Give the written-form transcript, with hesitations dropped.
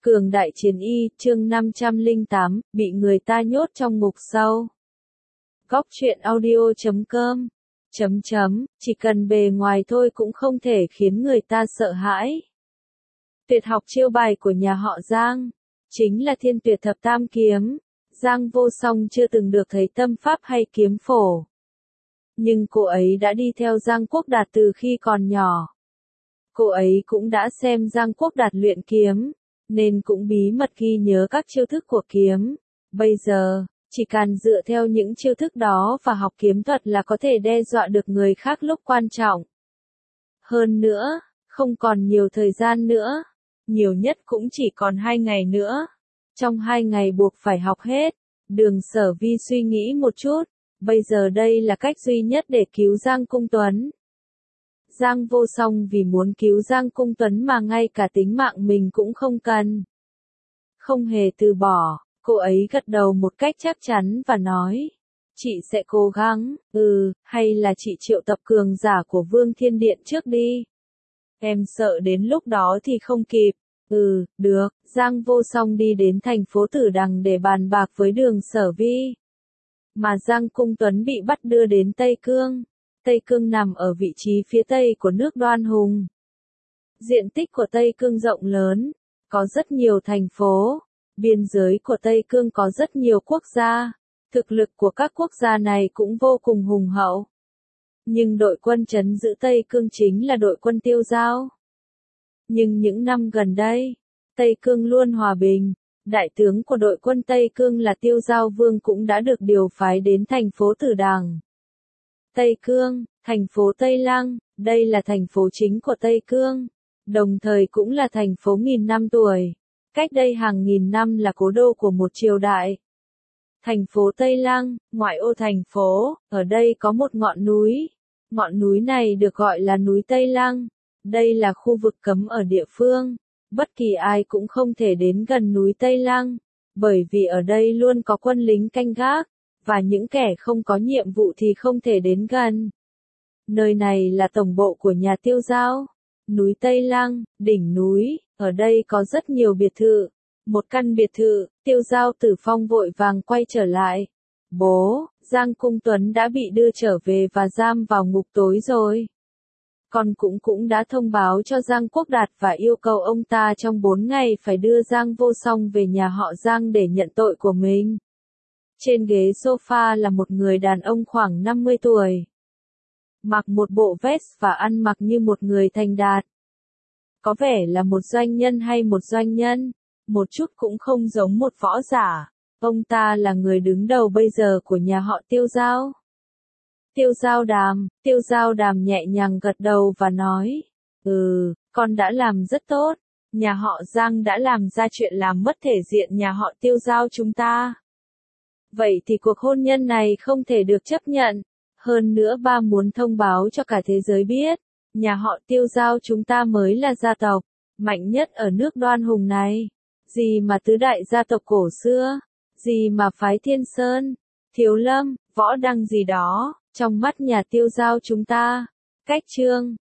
Cường đại chiến y, chương 508, bị người ta nhốt trong ngục sâu. Góc truyện audio.com chỉ cần bề ngoài thôi cũng không thể khiến người ta sợ hãi. Tuyệt học chiêu bài của nhà họ Giang, chính là Thiên Tuyệt Thập Tam Kiếm. Giang Vô Song chưa từng được thấy tâm pháp hay kiếm phổ. Nhưng cô ấy đã đi theo Giang Quốc Đạt từ khi còn nhỏ. Cô ấy cũng đã xem Giang Quốc Đạt luyện kiếm, nên cũng bí mật ghi nhớ các chiêu thức của kiếm. Bây giờ, chỉ cần dựa theo những chiêu thức đó và học kiếm thuật là có thể đe dọa được người khác lúc quan trọng. Hơn nữa, không còn nhiều thời gian nữa. Nhiều nhất cũng chỉ còn 2 ngày nữa. Trong 2 ngày buộc phải học hết. Đường Sở Vi suy nghĩ một chút. Bây giờ đây là cách duy nhất để cứu Giang Cung Tuấn. Giang Vô Song vì muốn cứu Giang Cung Tuấn mà ngay cả tính mạng mình cũng không cần. Không hề từ bỏ, cô ấy gật đầu một cách chắc chắn và nói. Chị sẽ cố gắng, hay là chị triệu tập cường giả của Vương Thiên Điện trước đi. Em sợ đến lúc đó thì không kịp. Được, Giang Vô Song đi đến thành phố Tử Đằng để bàn bạc với Đường Sở Vi. Mà Giang Cung Tuấn bị bắt đưa đến Tây Cương. Tây Cương nằm ở vị trí phía tây của nước Đoan Hùng. Diện tích của Tây Cương rộng lớn, có rất nhiều thành phố. Biên giới của Tây Cương có rất nhiều quốc gia. Thực lực của các quốc gia này cũng vô cùng hùng hậu. Nhưng đội quân trấn giữ Tây Cương chính là đội quân Tiêu Dao. Nhưng những năm gần đây, Tây Cương luôn hòa bình. Đại tướng của đội quân Tây Cương là Tiêu Dao Vương cũng đã được điều phái đến thành phố Tử Đằng. Tây Cương, thành phố Tây Lăng, đây là thành phố chính của Tây Cương, đồng thời cũng là thành phố nghìn năm tuổi. Cách đây hàng nghìn năm là cố đô của một triều đại. Thành phố Tây Lăng, ngoại ô thành phố, ở đây có một ngọn núi. Ngọn núi này được gọi là núi Tây Lăng. Đây là khu vực cấm ở địa phương. Bất kỳ ai cũng không thể đến gần núi Tây Lăng, bởi vì ở đây luôn có quân lính canh gác, và những kẻ không có nhiệm vụ thì không thể đến gần. Nơi này là tổng bộ của nhà Tiêu Dao. Núi Tây Lăng, đỉnh núi, ở đây có rất nhiều biệt thự. Một căn biệt thự, Tiêu Dao Tử Phong vội vàng quay trở lại. Bố, Giang Cung Tuấn đã bị đưa trở về và giam vào ngục tối rồi. Con cũng đã thông báo cho Giang Quốc Đạt và yêu cầu ông ta trong 4 ngày phải đưa Giang Vô Song về nhà họ Giang để nhận tội của mình. Trên ghế sofa là một người đàn ông khoảng 50 tuổi. Mặc một bộ vest và ăn mặc như một người thành đạt. Có vẻ là một doanh nhân hay một doanh nhân, một chút cũng không giống một võ giả. Ông ta là người đứng đầu bây giờ của nhà họ Tiêu Dao. Tiêu Dao Đàm nhẹ nhàng gật đầu và nói, con đã làm rất tốt, nhà họ Giang đã làm ra chuyện làm mất thể diện nhà họ Tiêu Dao chúng ta. Vậy thì cuộc hôn nhân này không thể được chấp nhận, hơn nữa ba muốn thông báo cho cả thế giới biết, nhà họ Tiêu Dao chúng ta mới là gia tộc mạnh nhất ở nước Đoan Hùng này. Gì mà tứ đại gia tộc cổ xưa, gì mà phái Thiên Sơn, Thiếu Lâm, Võ Đăng gì đó. Trong mắt nhà Tiêu Dao chúng ta, cách chương